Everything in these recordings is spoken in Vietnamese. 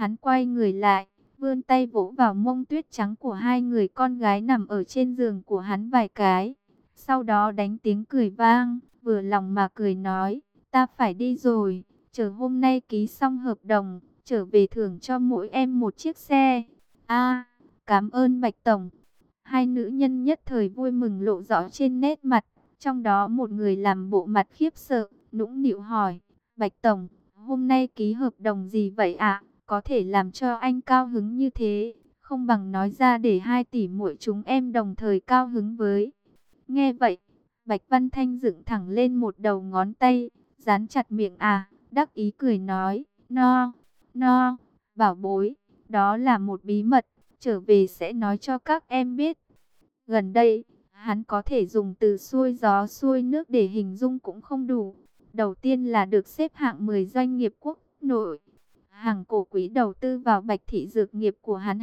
Hắn quay người lại, vươn tay vỗ vào mông tuyết trắng của hai người con gái nằm ở trên giường của hắn vài cái. Sau đó đánh tiếng cười vang, vừa lòng mà cười nói, ta phải đi rồi, chờ hôm nay ký xong hợp đồng, trở về thưởng cho mỗi em một chiếc xe. A, cảm ơn Bạch Tổng. Hai nữ nhân nhất thời vui mừng lộ rõ trên nét mặt, trong đó một người làm bộ mặt khiếp sợ, nũng nịu hỏi, Bạch Tổng, hôm nay ký hợp đồng gì vậy ạ? Có thể làm cho anh cao hứng như thế, không bằng nói ra để hai tỷ muội chúng em đồng thời cao hứng với. Nghe vậy, Bạch Văn Thanh dựng thẳng lên một đầu ngón tay, dán chặt miệng đắc ý cười nói, no, bảo bối, đó là một bí mật, trở về sẽ nói cho các em biết. Gần đây, hắn có thể dùng từ xuôi gió xuôi nước để hình dung cũng không đủ. Đầu tiên là được xếp hạng 10 doanh nghiệp quốc nội. Hàng cổ quỹ đầu tư vào Bạch Thị Dược nghiệp của hắn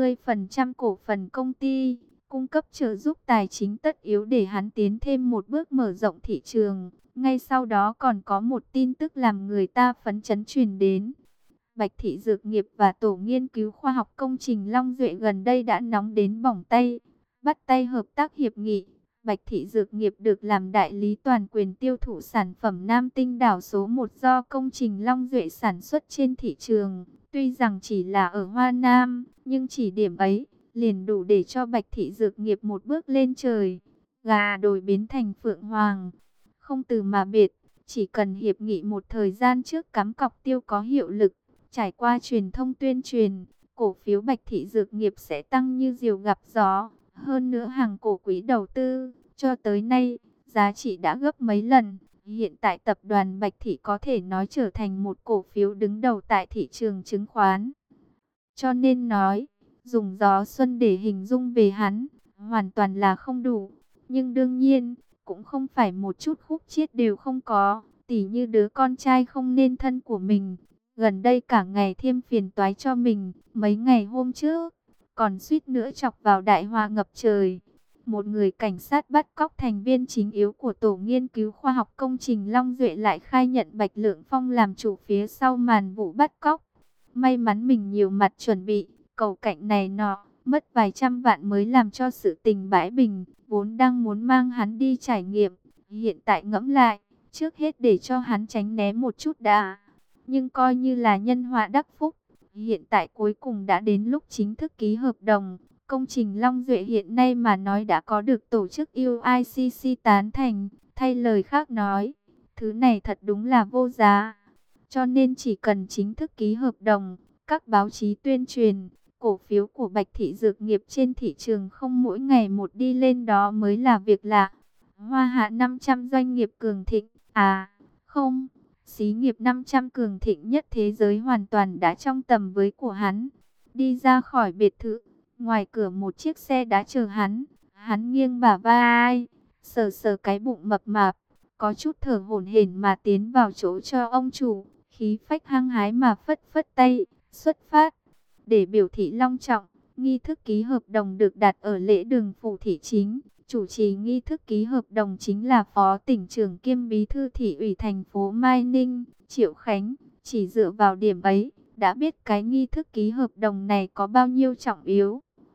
20% cổ phần công ty, cung cấp trợ giúp tài chính tất yếu để hắn tiến thêm một bước mở rộng thị trường. Ngay sau đó còn có một tin tức làm người ta phấn chấn truyền đến. Bạch Thị Dược nghiệp và Tổ nghiên cứu khoa học công trình Long Duệ gần đây đã nóng đến bỏng tay, bắt tay hợp tác hiệp nghị. Bạch Thị Dược nghiệp được làm đại lý toàn quyền tiêu thụ sản phẩm Nam Tinh đảo số 1 do công trình Long Duệ sản xuất trên thị trường. Tuy rằng chỉ là ở Hoa Nam, nhưng chỉ điểm ấy liền đủ để cho Bạch Thị Dược nghiệp một bước lên trời, gà đồi biến thành phượng hoàng. Không từ mà biệt, chỉ cần hiệp nghị một thời gian trước cắm cọc tiêu có hiệu lực, trải qua truyền thông tuyên truyền, cổ phiếu Bạch Thị Dược nghiệp sẽ tăng như diều gặp gió. Hơn nữa hàng cổ quỹ đầu tư, cho tới nay, giá trị đã gấp mấy lần. Hiện tại tập đoàn Bạch Thị có thể nói trở thành một cổ phiếu đứng đầu tại thị trường chứng khoán. Cho nên nói, dùng gió xuân để hình dung về hắn, hoàn toàn là không đủ. Nhưng đương nhiên, cũng không phải một chút khúc chiết đều không có, tỉ như đứa con trai không nên thân của mình. Gần đây cả ngày thêm phiền toái cho mình, mấy ngày hôm trước còn suýt nữa chọc vào đại họa ngập trời. Một người cảnh sát bắt cóc thành viên chính yếu của Tổ nghiên cứu khoa học công trình Long Duệ lại khai nhận Bạch Lượng Phong làm chủ phía sau màn vụ bắt cóc. May mắn mình nhiều mặt chuẩn bị, cầu cạnh này nọ, mất vài trăm vạn mới làm cho sự tình bãi bình, vốn đang muốn mang hắn đi trải nghiệm. Hiện tại ngẫm lại, trước hết để cho hắn tránh né một chút đã. Nhưng coi như là nhân họa đắc phúc. Hiện tại cuối cùng đã đến lúc chính thức ký hợp đồng. Công trình Long Duệ hiện nay mà nói đã có được tổ chức UICC tán thành. Thay lời khác nói, thứ này thật đúng là vô giá. Cho nên chỉ cần chính thức ký hợp đồng, các báo chí tuyên truyền, cổ phiếu của Bạch Thị Dược nghiệp trên thị trường không mỗi ngày một đi lên đó mới là việc lạ. Hoa hạ 500 doanh nghiệp cường thịnh, không, xí nghiệp 500 cường thịnh nhất thế giới hoàn toàn đã trong tầm với của hắn. Đi ra khỏi biệt thự, ngoài cửa một chiếc xe đã chờ hắn. Hắn nghiêng bả vai, sờ sờ cái bụng mập mạp, có chút thở hổn hển mà tiến vào chỗ cho ông chủ, khí phách hăng hái mà phất phất tay, xuất phát. Để biểu thị long trọng, nghi thức ký hợp đồng được đặt ở lễ đường phủ thị chính. Chủ trì nghi thức ký hợp đồng chính là Phó Tỉnh trưởng kiêm Bí thư Thị ủy thành phố Mai Ninh, Triệu Khánh. Chỉ dựa vào điểm ấy, đã biết cái nghi thức ký hợp đồng này có bao nhiêu trọng yếu.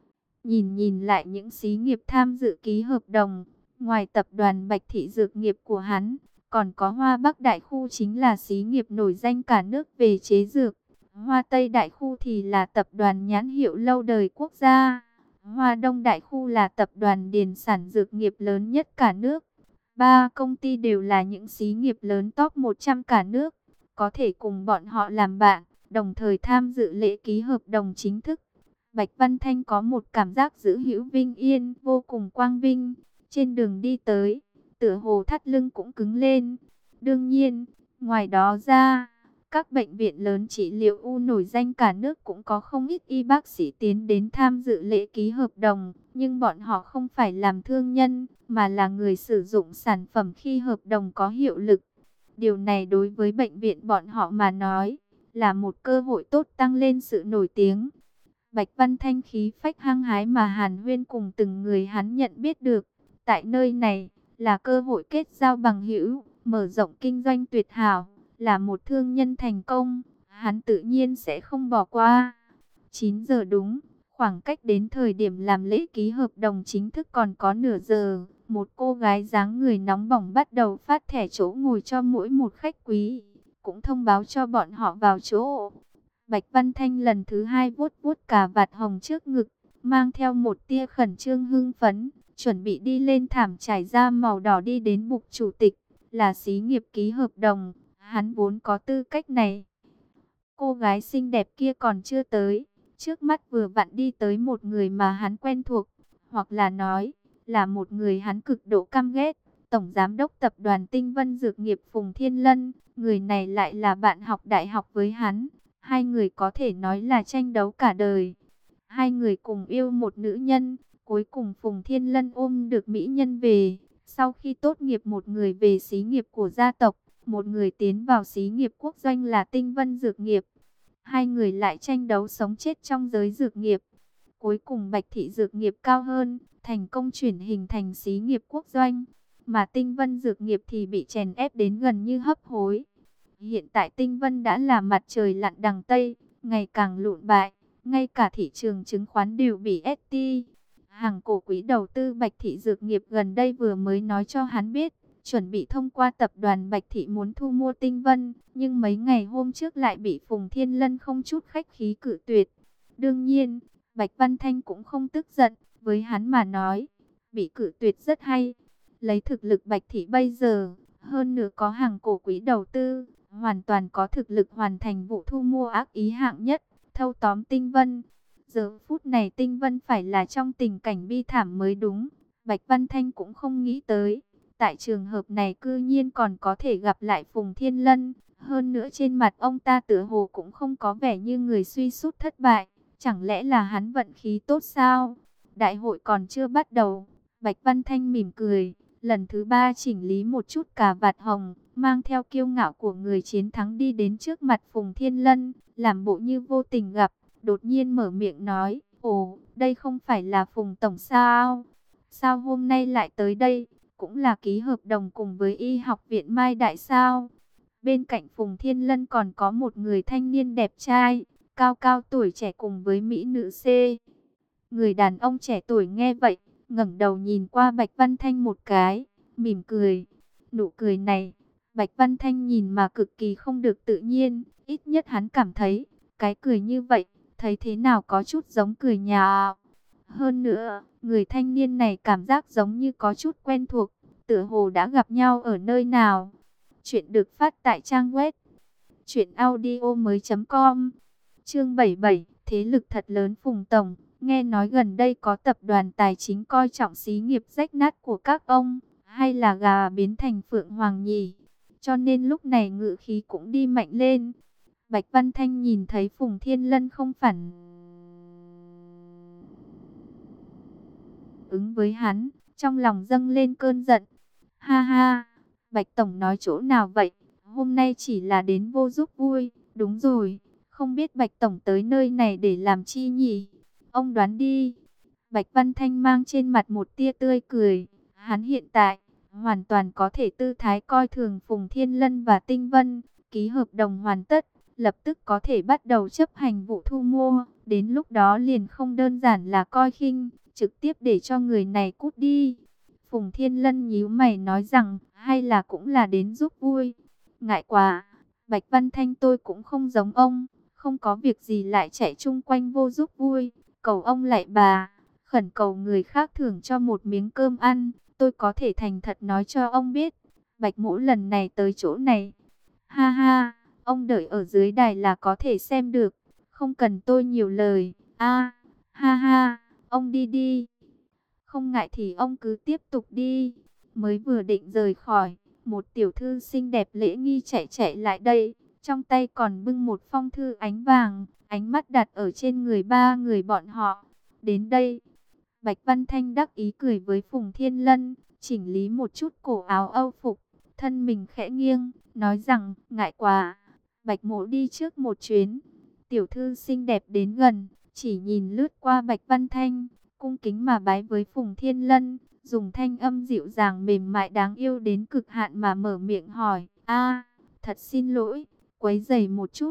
Nhìn lại những xí nghiệp tham dự ký hợp đồng, ngoài tập đoàn Bạch Thị Dược nghiệp của hắn, còn có Hoa Bắc Đại Khu chính là xí nghiệp nổi danh cả nước về chế dược. Hoa Tây Đại Khu thì là tập đoàn nhãn hiệu lâu đời quốc gia. Hoa Đông Đại Khu là tập đoàn điền sản dược nghiệp lớn nhất cả nước. Ba công ty đều là những xí nghiệp lớn top 100 cả nước. Có thể cùng bọn họ làm bạn, đồng thời tham dự lễ ký hợp đồng chính thức. Bạch Văn Thanh có một cảm giác giữ hữu vinh yên, vô cùng quang vinh. Trên đường đi tới, tựa hồ thắt lưng cũng cứng lên. Đương nhiên, ngoài đó ra, các bệnh viện lớn trị liệu u nổi danh cả nước cũng có không ít y bác sĩ tiến đến tham dự lễ ký hợp đồng. Nhưng bọn họ không phải làm thương nhân, mà là người sử dụng sản phẩm khi hợp đồng có hiệu lực. Điều này đối với bệnh viện bọn họ mà nói, là một cơ hội tốt tăng lên sự nổi tiếng. Bạch Văn Thanh khí phách hăng hái mà hàn huyên cùng từng người hắn nhận biết được. Tại nơi này, là cơ hội kết giao bằng hữu, mở rộng kinh doanh tuyệt hảo, là một thương nhân thành công. hắn tự nhiên sẽ không bỏ qua. 9 giờ đúng, khoảng cách đến thời điểm làm lễ ký hợp đồng chính thức còn có nửa giờ. Một cô gái dáng người nóng bỏng bắt đầu phát thẻ chỗ ngồi cho mỗi một khách quý, cũng thông báo cho bọn họ vào chỗ. Bạch Văn Thanh lần thứ hai vuốt vuốt cà vạt hồng trước ngực, mang theo một tia khẩn trương hưng phấn, chuẩn bị đi lên thảm trải da màu đỏ đi đến bục chủ tịch, là xí nghiệp ký hợp đồng, hắn vốn có tư cách này. Cô gái xinh đẹp kia còn chưa tới, trước mắt vừa vặn đi tới một người mà hắn quen thuộc, hoặc là nói, là một người hắn cực độ căm ghét, Tổng Giám đốc Tập đoàn Tinh Vân Dược nghiệp Phùng Thiên Lân, người này lại là bạn học đại học với hắn, hai người có thể nói là tranh đấu cả đời. Hai người cùng yêu một nữ nhân, cuối cùng Phùng Thiên Lân ôm được mỹ nhân về, sau khi tốt nghiệp một người về xí nghiệp của gia tộc, một người tiến vào xí nghiệp quốc doanh là Tinh Vân Dược nghiệp. Hai người lại tranh đấu sống chết trong giới dược nghiệp. Cuối cùng Bạch Thị Dược nghiệp cao hơn, thành công chuyển hình thành xí nghiệp quốc doanh, mà Tinh Vân Dược nghiệp thì bị chèn ép đến gần như hấp hối. Hiện tại Tinh Vân đã là mặt trời lặn đằng Tây, ngày càng lụn bại, ngay cả thị trường chứng khoán đều bị ST. Hàng cổ quỹ đầu tư Bạch Thị Dược nghiệp gần đây vừa mới nói cho hắn biết, chuẩn bị thông qua tập đoàn Bạch Thị muốn thu mua Tinh Vân, nhưng mấy ngày hôm trước lại bị Phùng Thiên Lân không chút khách khí cự tuyệt. Đương nhiên, Bạch Văn Thanh cũng không tức giận, với hắn mà nói, bị cự tuyệt rất hay. Lấy thực lực Bạch Thị bây giờ, hơn nữa có hàng cổ quỹ đầu tư, hoàn toàn có thực lực hoàn thành vụ thu mua ác ý hạng nhất, thâu tóm Tinh Vân. Giờ phút này Tinh Vân phải là trong tình cảnh bi thảm mới đúng. Bạch Văn Thanh cũng không nghĩ tới, tại trường hợp này cư nhiên còn có thể gặp lại Phùng Thiên Lân. Hơn nữa trên mặt ông ta tựa hồ cũng không có vẻ như người suy sút thất bại. Chẳng lẽ là hắn vận khí tốt sao? Đại hội còn chưa bắt đầu. Bạch Văn Thanh mỉm cười, lần thứ ba chỉnh lý một chút cà vạt hồng, mang theo kiêu ngạo của người chiến thắng đi đến trước mặt Phùng Thiên Lân, làm bộ như vô tình gặp, đột nhiên mở miệng nói, ồ, đây không phải là Phùng Tổng sao? Sao hôm nay lại tới đây? Cũng là ký hợp đồng cùng với Y học viện Mai Đại sao? Bên cạnh Phùng Thiên Lân còn có một người thanh niên đẹp trai, cao cao tuổi trẻ cùng với mỹ nữ C. Người đàn ông trẻ tuổi nghe vậy, ngẩng đầu nhìn qua Bạch Văn Thanh một cái, mỉm cười. Nụ cười này, Bạch Văn Thanh nhìn mà cực kỳ không được tự nhiên, ít nhất hắn cảm thấy, cái cười như vậy, thấy thế nào có chút giống cười nhà. Hơn nữa, người thanh niên này cảm giác giống như có chút quen thuộc, tựa hồ đã gặp nhau ở nơi nào. Chuyện được phát tại trang web truyệnaudiomoi.com. Chương 77, thế lực thật lớn Phùng Tổng, nghe nói gần đây có tập đoàn tài chính coi trọng xí nghiệp rách nát của các ông, hay là gà biến thành phượng hoàng nhỉ? Cho nên lúc này ngự khí cũng đi mạnh lên. Bạch Văn Thanh nhìn thấy Phùng Thiên Lân không phản ứng với hắn, trong lòng dâng lên cơn giận. Ha ha, Bạch Tổng nói chỗ nào vậy? Hôm nay chỉ là đến vô giúp vui. Đúng rồi, không biết Bạch Tổng tới nơi này để làm chi nhỉ? Ông đoán đi. Bạch Văn Thanh mang trên mặt một tia tươi cười. Hắn hiện tại hoàn toàn có thể tư thái coi thường Phùng Thiên Lân và Tinh Vân. Ký hợp đồng hoàn tất, lập tức có thể bắt đầu chấp hành vụ thu mua. Đến lúc đó liền không đơn giản là coi khinh, trực tiếp để cho người này cút đi. Phùng Thiên Lân nhíu mày nói rằng, hay là cũng là đến giúp vui. Ngại quá, Bạch Văn Thanh tôi cũng không giống ông, không có việc gì lại chạy chung quanh vô giúp vui. Cầu ông lạy bà, khẩn cầu người khác thưởng cho một miếng cơm ăn, tôi có thể thành thật nói cho ông biết. Bạch Mỗ lần này tới chỗ này, ha ha, ông đợi ở dưới đài là có thể xem được, không cần tôi nhiều lời. A, ha ha, ông đi đi. Không ngại thì ông cứ tiếp tục đi. Mới vừa định rời khỏi, một tiểu thư xinh đẹp lễ nghi chạy chạy lại đây, trong tay còn bưng một phong thư ánh vàng, ánh mắt đặt ở trên người ba người bọn họ. Đến đây, Bạch Văn Thanh đắc ý cười với Phùng Thiên Lân, chỉnh lý một chút cổ áo âu phục, thân mình khẽ nghiêng, nói rằng, ngại quá, Bạch Mỗ đi trước một chuyến. Tiểu thư xinh đẹp đến gần, chỉ nhìn lướt qua Bạch Văn Thanh, cung kính mà bái với Phùng Thiên Lân, dùng thanh âm dịu dàng mềm mại đáng yêu đến cực hạn mà mở miệng hỏi, a, thật xin lỗi, quấy rầy một chút,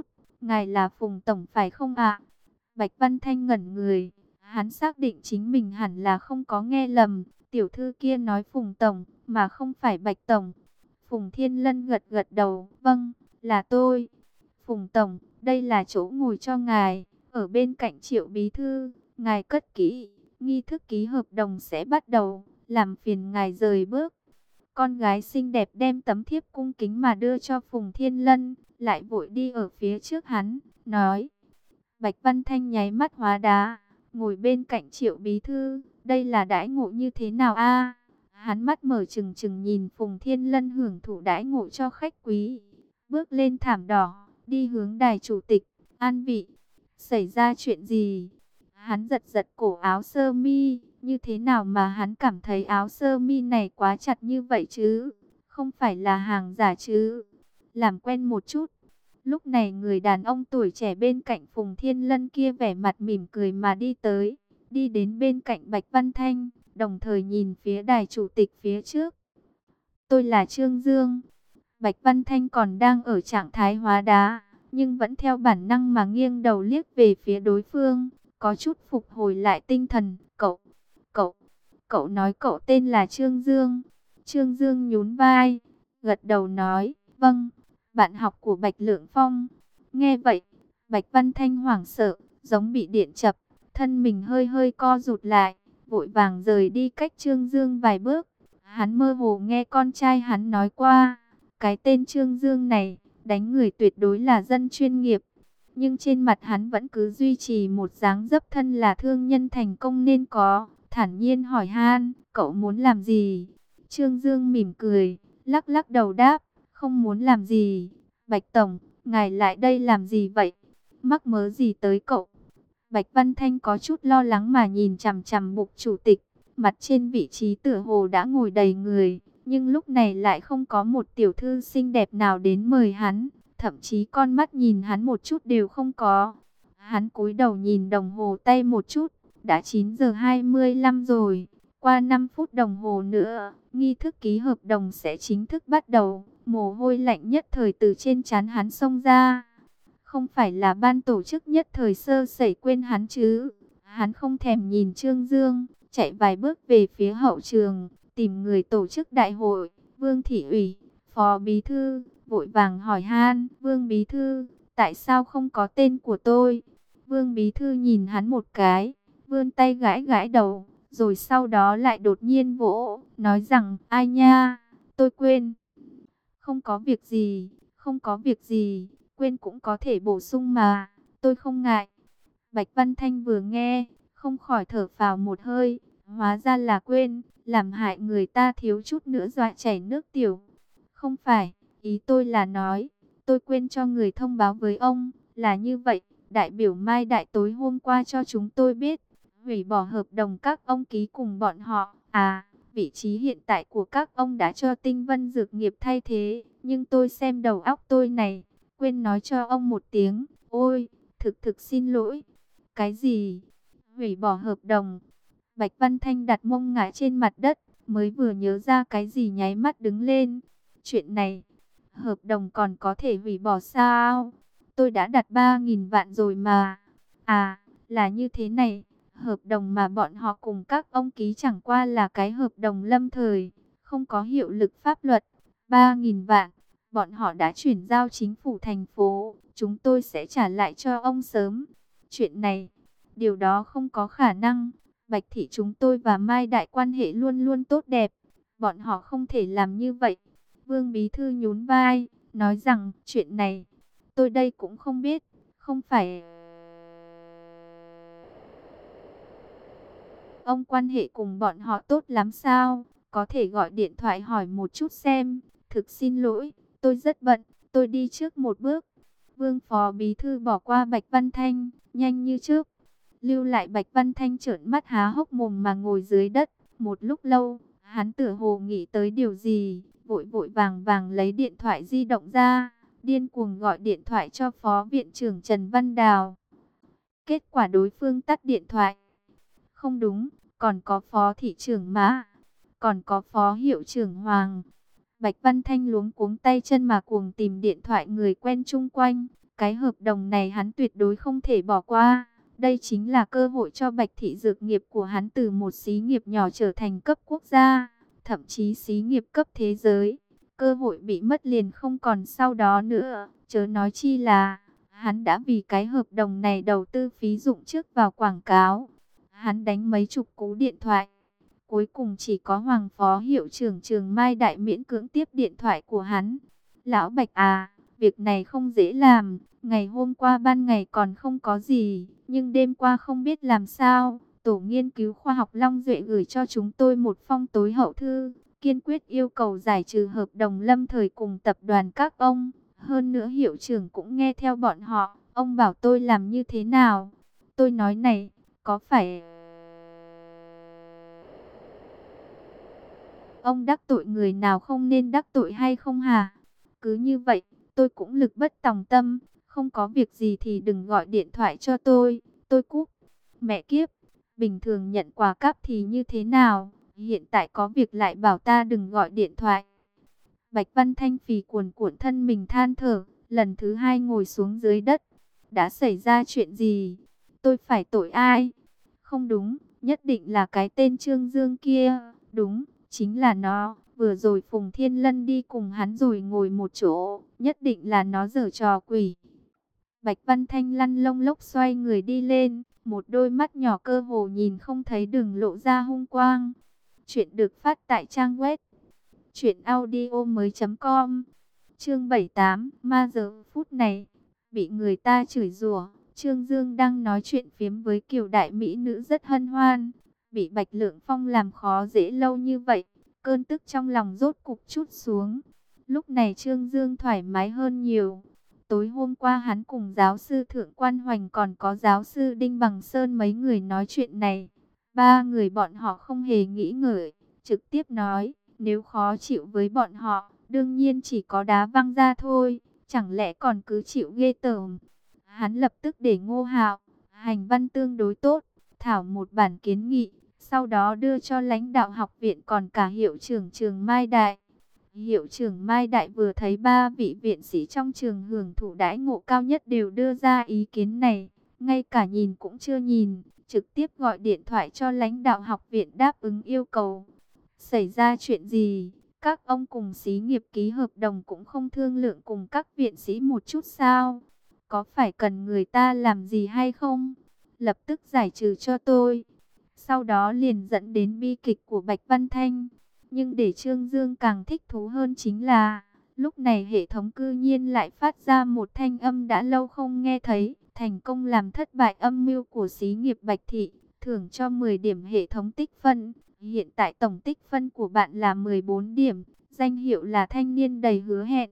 ngài là Phùng Tổng phải không ạ? Bạch Văn Thanh ngẩn người, hắn xác định chính mình hẳn là không có nghe lầm, tiểu thư kia nói Phùng Tổng, mà không phải Bạch Tổng. Phùng Thiên Lân gật gật đầu, vâng, là tôi. Phùng Tổng, đây là chỗ ngồi cho ngài, ở bên cạnh Triệu Bí Thư, ngài cất kỹ, nghi thức ký hợp đồng sẽ bắt đầu, làm phiền ngài rời bước. Con gái xinh đẹp đem tấm thiếp cung kính mà đưa cho Phùng Thiên Lân, lại vội đi ở phía trước hắn, nói. Bạch Văn Thanh nháy mắt hóa đá, ngồi bên cạnh Triệu Bí Thư, đây là đãi ngộ như thế nào a? Hắn mắt mở trừng trừng nhìn Phùng Thiên Lân hưởng thụ đãi ngộ cho khách quý, bước lên thảm đỏ, đi hướng đài chủ tịch, an vị. Xảy ra chuyện gì? Hắn giật giật cổ áo sơ mi, như thế nào mà hắn cảm thấy áo sơ mi này quá chặt như vậy chứ? Không phải là hàng giả chứ? Làm quen một chút. Lúc này người đàn ông tuổi trẻ bên cạnh Phùng Thiên Lân kia vẻ mặt mỉm cười mà đi tới, đi đến bên cạnh Bạch Văn Thanh, đồng thời nhìn phía đài chủ tịch phía trước. Tôi là Trương Dương. Bạch Văn Thanh còn đang ở trạng thái hóa đá, nhưng vẫn theo bản năng mà nghiêng đầu liếc về phía đối phương, có chút phục hồi lại tinh thần. Cậu nói cậu tên là Trương Dương. Trương Dương nhún vai, gật đầu nói, vâng, bạn học của Bạch Lượng Phong. Nghe vậy, Bạch Văn Thanh hoảng sợ, giống bị điện chập, thân mình hơi hơi co rụt lại, vội vàng rời đi cách Trương Dương vài bước. Hắn mơ hồ nghe con trai hắn nói qua, cái tên Trương Dương này, đánh người tuyệt đối là dân chuyên nghiệp. Nhưng trên mặt hắn vẫn cứ duy trì một dáng dấp thân là thương nhân thành công nên có, thản nhiên hỏi han, cậu muốn làm gì? Trương Dương mỉm cười, lắc lắc đầu đáp, không muốn làm gì. Bạch Tổng, ngài lại đây làm gì vậy? Mắc mớ gì tới cậu? Bạch Văn Thanh có chút lo lắng mà nhìn chằm chằm mục chủ tịch, mặt trên vị trí tựa hồ đã ngồi đầy người, nhưng lúc này lại không có một tiểu thư xinh đẹp nào đến mời hắn, thậm chí con mắt nhìn hắn một chút đều không có. Hắn cúi đầu nhìn đồng hồ tay một chút, đã 9 giờ 25 rồi, qua 5 phút đồng hồ nữa, nghi thức ký hợp đồng sẽ chính thức bắt đầu. Mồ hôi lạnh nhất thời từ trên trán hắn xông ra. Không phải là ban tổ chức nhất thời sơ sẩy quên hắn chứ? Hắn không thèm nhìn Trương Dương, chạy vài bước về phía hậu trường, tìm người tổ chức đại hội, Vương Thị ủy, Phó Bí Thư, vội vàng hỏi han, Vương Bí Thư, tại sao không có tên của tôi? Vương Bí Thư nhìn hắn một cái, vươn tay gãi gãi đầu, rồi sau đó lại đột nhiên vỗ, nói rằng, ai nha, tôi quên. Không có việc gì, không có việc gì, quên cũng có thể bổ sung mà, tôi không ngại. Bạch Văn Thanh vừa nghe, không khỏi thở phào một hơi, hóa ra là quên, làm hại người ta thiếu chút nữa dọa chảy nước tiểu. Không phải, ý tôi là nói, tôi quên cho người thông báo với ông, là như vậy, đại biểu Mai Đại tối hôm qua cho chúng tôi biết, hủy bỏ hợp đồng các ông ký cùng bọn họ, vị trí hiện tại của các ông đã cho Tinh Vân Dược Nghiệp thay thế, nhưng tôi xem đầu óc tôi này, quên nói cho ông một tiếng, ôi, thực xin lỗi. Cái gì? Hủy bỏ hợp đồng? Bạch Văn Thanh đặt mông ngã trên mặt đất, mới vừa nhớ ra cái gì nháy mắt đứng lên. Chuyện này, hợp đồng còn có thể hủy bỏ sao? Tôi đã đặt 3.000 vạn rồi mà. À, là như thế này. Hợp đồng mà bọn họ cùng các ông ký chẳng qua là cái hợp đồng lâm thời, không có hiệu lực pháp luật. 3.000 vạn, bọn họ đã chuyển giao chính phủ thành phố, chúng tôi sẽ trả lại cho ông sớm. Chuyện này, điều đó không có khả năng. Bạch Thị chúng tôi và Mai Đại quan hệ luôn luôn tốt đẹp, bọn họ không thể làm như vậy. Vương Bí Thư nhún vai, nói rằng chuyện này, tôi đây cũng không biết, không phải... Ông quan hệ cùng bọn họ tốt lắm sao? Có thể gọi điện thoại hỏi một chút xem. Thực xin lỗi, tôi rất bận, tôi đi trước một bước. Vương Phó Bí Thư bỏ qua Bạch Văn Thanh, nhanh như trước. Lưu lại Bạch Văn Thanh trợn mắt há hốc mồm mà ngồi dưới đất. Một lúc lâu, hắn tựa hồ nghĩ tới điều gì, vội vội vàng vàng lấy điện thoại di động ra, điên cuồng gọi điện thoại cho Phó Viện trưởng Trần Văn Đào. Kết quả đối phương tắt điện thoại. Không đúng, còn có Phó Thị trưởng Mã, còn có Phó Hiệu trưởng Hoàng. Bạch Văn Thanh luống cuống tay chân mà cuồng tìm điện thoại người quen chung quanh. Cái hợp đồng này hắn tuyệt đối không thể bỏ qua. Đây chính là cơ hội cho Bạch thị dược nghiệp của hắn từ một xí nghiệp nhỏ trở thành cấp quốc gia, thậm chí xí nghiệp cấp thế giới. Cơ hội bị mất liền không còn sau đó nữa, chớ nói chi là hắn đã vì cái hợp đồng này đầu tư phí dụng trước vào quảng cáo. Hắn đánh mấy chục cú điện thoại. Cuối cùng chỉ có Hoàng Phó Hiệu trưởng Trường Mai Đại miễn cưỡng tiếp điện thoại của hắn. Lão Bạch à, việc này không dễ làm. Ngày hôm qua ban ngày còn không có gì, nhưng đêm qua không biết làm sao. Tổ nghiên cứu khoa học Long Duệ gửi cho chúng tôi một phong tối hậu thư, kiên quyết yêu cầu giải trừ hợp đồng lâm thời cùng tập đoàn các ông. Hơn nữa hiệu trưởng cũng nghe theo bọn họ, ông bảo tôi làm như thế nào. Tôi nói này, có phải ông đắc tội người nào không nên đắc tội hay không hả? Cứ như vậy, tôi cũng lực bất tòng tâm, không có việc gì thì đừng gọi điện thoại cho tôi cúp. Mẹ kiếp, bình thường nhận quà cáp thì như thế nào, hiện tại có việc lại bảo ta đừng gọi điện thoại. Bạch Văn Thanh phì cuồn cuộn thân mình than thở, lần thứ hai ngồi xuống dưới đất. Đã xảy ra chuyện gì? Tôi phải tội ai? Không đúng, nhất định là cái tên Trương Dương kia. Đúng, chính là nó. Vừa rồi Phùng Thiên Lân đi cùng hắn rồi ngồi một chỗ. Nhất định là nó giở trò quỷ. Bạch Văn Thanh lăn lông lốc xoay người đi lên. Một đôi mắt nhỏ cơ hồ nhìn không thấy đường lộ ra hung quang. Chuyện được phát tại trang web truyệnaudiomoi.com. Chương 78, ma giờ phút này bị người ta chửi rủa. Trương Dương đang nói chuyện phiếm với Kiều đại mỹ nữ rất hân hoan, bị Bạch Lượng Phong làm khó dễ lâu như vậy, cơn tức trong lòng rốt cục chút xuống. Lúc này Trương Dương thoải mái hơn nhiều. Tối hôm qua hắn cùng giáo sư Thượng Quan Hoành còn có giáo sư Đinh Bằng Sơn mấy người nói chuyện này. Ba người bọn họ không hề nghĩ ngợi, trực tiếp nói, nếu khó chịu với bọn họ, đương nhiên chỉ có đá văng ra thôi, chẳng lẽ còn cứ chịu ghê tởm. Hắn lập tức để Ngô Hạo hành văn tương đối tốt, thảo một bản kiến nghị, sau đó đưa cho lãnh đạo học viện còn cả hiệu trưởng trường Mai Đại. Hiệu trưởng Mai Đại vừa thấy ba vị viện sĩ trong trường hưởng thụ đãi ngộ cao nhất đều đưa ra ý kiến này, ngay cả nhìn cũng chưa nhìn, trực tiếp gọi điện thoại cho lãnh đạo học viện đáp ứng yêu cầu. Xảy ra chuyện gì? Các ông cùng xí nghiệp ký hợp đồng cũng không thương lượng cùng các viện sĩ một chút sao? Có phải cần người ta làm gì hay không? Lập tức giải trừ cho tôi. Sau đó liền dẫn đến bi kịch của Bạch Văn Thanh. Nhưng để Trương Dương càng thích thú hơn chính là, lúc này hệ thống cư nhiên lại phát ra một thanh âm đã lâu không nghe thấy, thành công làm thất bại âm mưu của xí nghiệp Bạch Thị, thưởng cho 10 điểm hệ thống tích phân. Hiện tại tổng tích phân của bạn là 14 điểm, danh hiệu là thanh niên đầy hứa hẹn.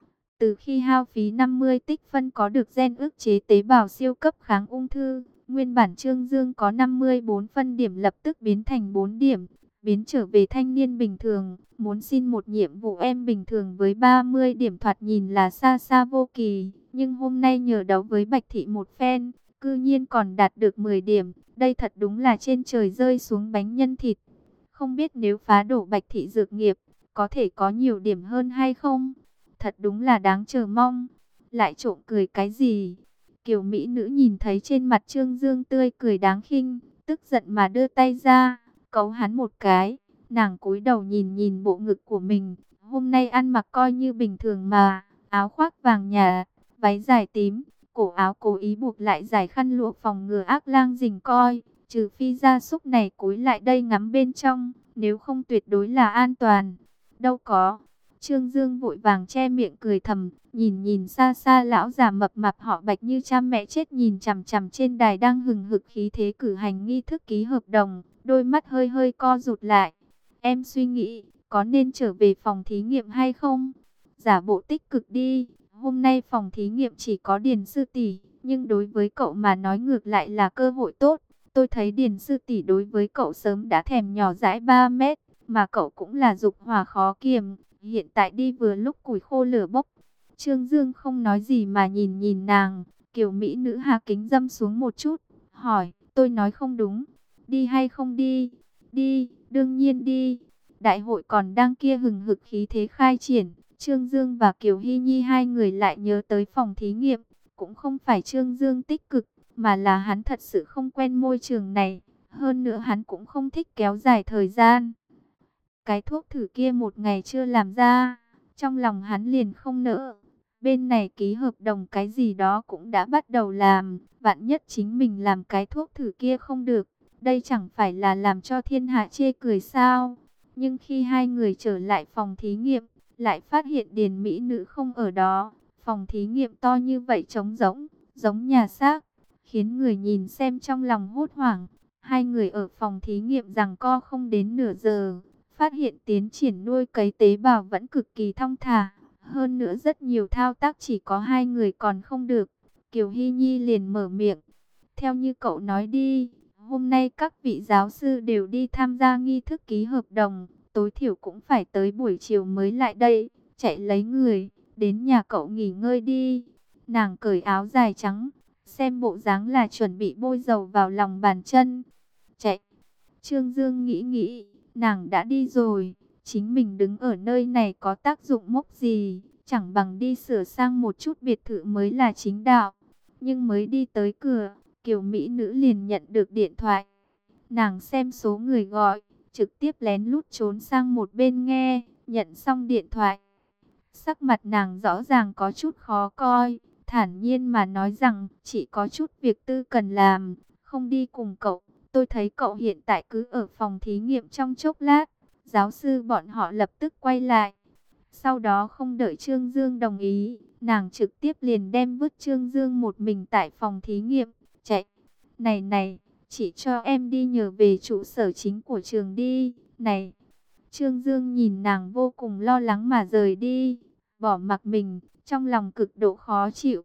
Từ khi hao phí 50 tích phân có được gen ức chế tế bào siêu cấp kháng ung thư, nguyên bản Trương Dương có 54 phân điểm lập tức biến thành 4 điểm, biến trở về thanh niên bình thường. Muốn xin một nhiệm vụ em bình thường với 30 điểm thoạt nhìn là xa xa vô kỳ, nhưng hôm nay nhờ đấu với Bạch Thị một phen, cư nhiên còn đạt được 10 điểm, đây thật đúng là trên trời rơi xuống bánh nhân thịt. Không biết nếu phá đổ Bạch Thị dược nghiệp, có thể có nhiều điểm hơn hay không? Thật đúng là đáng chờ mong. Lại trộm cười cái gì? Kiều mỹ nữ nhìn thấy trên mặt Trương Dương tươi cười đáng khinh, tức giận mà đưa tay ra, cấu hắn một cái. Nàng cúi đầu nhìn nhìn bộ ngực của mình, hôm nay ăn mặc coi như bình thường mà, áo khoác vàng nhà, váy dài tím, cổ áo cố ý buộc lại dài khăn lụa phòng ngừa ác lang rình coi, trừ phi gia súc này cúi lại đây ngắm bên trong, nếu không tuyệt đối là an toàn. Đâu có. Trương Dương vội vàng che miệng cười thầm, nhìn nhìn xa xa lão già mập mạp họ Bạch như cha mẹ chết nhìn chằm chằm trên đài đang hừng hực khí thế cử hành nghi thức ký hợp đồng, đôi mắt hơi hơi co rụt lại. Em suy nghĩ, có nên trở về phòng thí nghiệm hay không? Giả bộ tích cực đi, hôm nay phòng thí nghiệm chỉ có Điền sư tỷ, nhưng đối với cậu mà nói ngược lại là cơ hội tốt. Tôi thấy Điền sư tỷ đối với cậu sớm đã thèm nhỏ dãi 3 mét, mà cậu cũng là dục hỏa khó kiềm. Hiện tại đi vừa lúc củi khô lửa bốc. Trương Dương không nói gì mà nhìn nhìn nàng. Kiều mỹ nữ hạ kính dâm xuống một chút, hỏi, tôi nói không đúng, đi hay không đi? Đi, đương nhiên đi. Đại hội còn đang kia hừng hực khí thế khai triển. Trương Dương và Kiều Hy Nhi hai người lại nhớ tới phòng thí nghiệm, cũng không phải Trương Dương tích cực, mà là hắn thật sự không quen môi trường này. Hơn nữa hắn cũng không thích kéo dài thời gian. Cái thuốc thử kia một ngày chưa làm ra, trong lòng hắn liền không nỡ. Bên này ký hợp đồng cái gì đó cũng đã bắt đầu làm, vạn nhất chính mình làm cái thuốc thử kia không được, đây chẳng phải là làm cho thiên hạ chê cười sao. Nhưng khi hai người trở lại phòng thí nghiệm, lại phát hiện Điền mỹ nữ không ở đó. Phòng thí nghiệm to như vậy trống rỗng, giống nhà xác, khiến người nhìn xem trong lòng hốt hoảng. Hai người ở phòng thí nghiệm giằng co không đến nửa giờ, phát hiện tiến triển nuôi cấy tế bào vẫn cực kỳ thong thả. Hơn nữa rất nhiều thao tác chỉ có hai người còn không được. Kiều Hy Nhi liền mở miệng. Theo như cậu nói đi, hôm nay các vị giáo sư đều đi tham gia nghi thức ký hợp đồng. Tối thiểu cũng phải tới buổi chiều mới lại đây. Chạy lấy người, đến nhà cậu nghỉ ngơi đi. Nàng cởi áo dài trắng, xem bộ dáng là chuẩn bị bôi dầu vào lòng bàn chân. Chạy. Trương Dương nghĩ nghĩ, nàng đã đi rồi. Chính mình đứng ở nơi này có tác dụng mốc gì, chẳng bằng đi sửa sang một chút biệt thự mới là chính đạo. Nhưng mới đi tới cửa, Kiều Mỹ nữ liền nhận được điện thoại. Nàng xem số người gọi, trực tiếp lén lút trốn sang một bên nghe, nhận xong điện thoại. Sắc mặt nàng rõ ràng có chút khó coi, thản nhiên mà nói rằng chỉ có chút việc tư cần làm, không đi cùng cậu. Tôi thấy cậu hiện tại cứ ở phòng thí nghiệm trong chốc lát. Giáo sư bọn họ lập tức quay lại. Sau đó không đợi Trương Dương đồng ý, nàng trực tiếp liền đem vứt Trương Dương một mình tại phòng thí nghiệm. Chạy. Này này, chỉ cho em đi nhờ về trụ sở chính của trường đi. Này. Trương Dương nhìn nàng vô cùng lo lắng mà rời đi. Bỏ mặc mình, trong lòng cực độ khó chịu.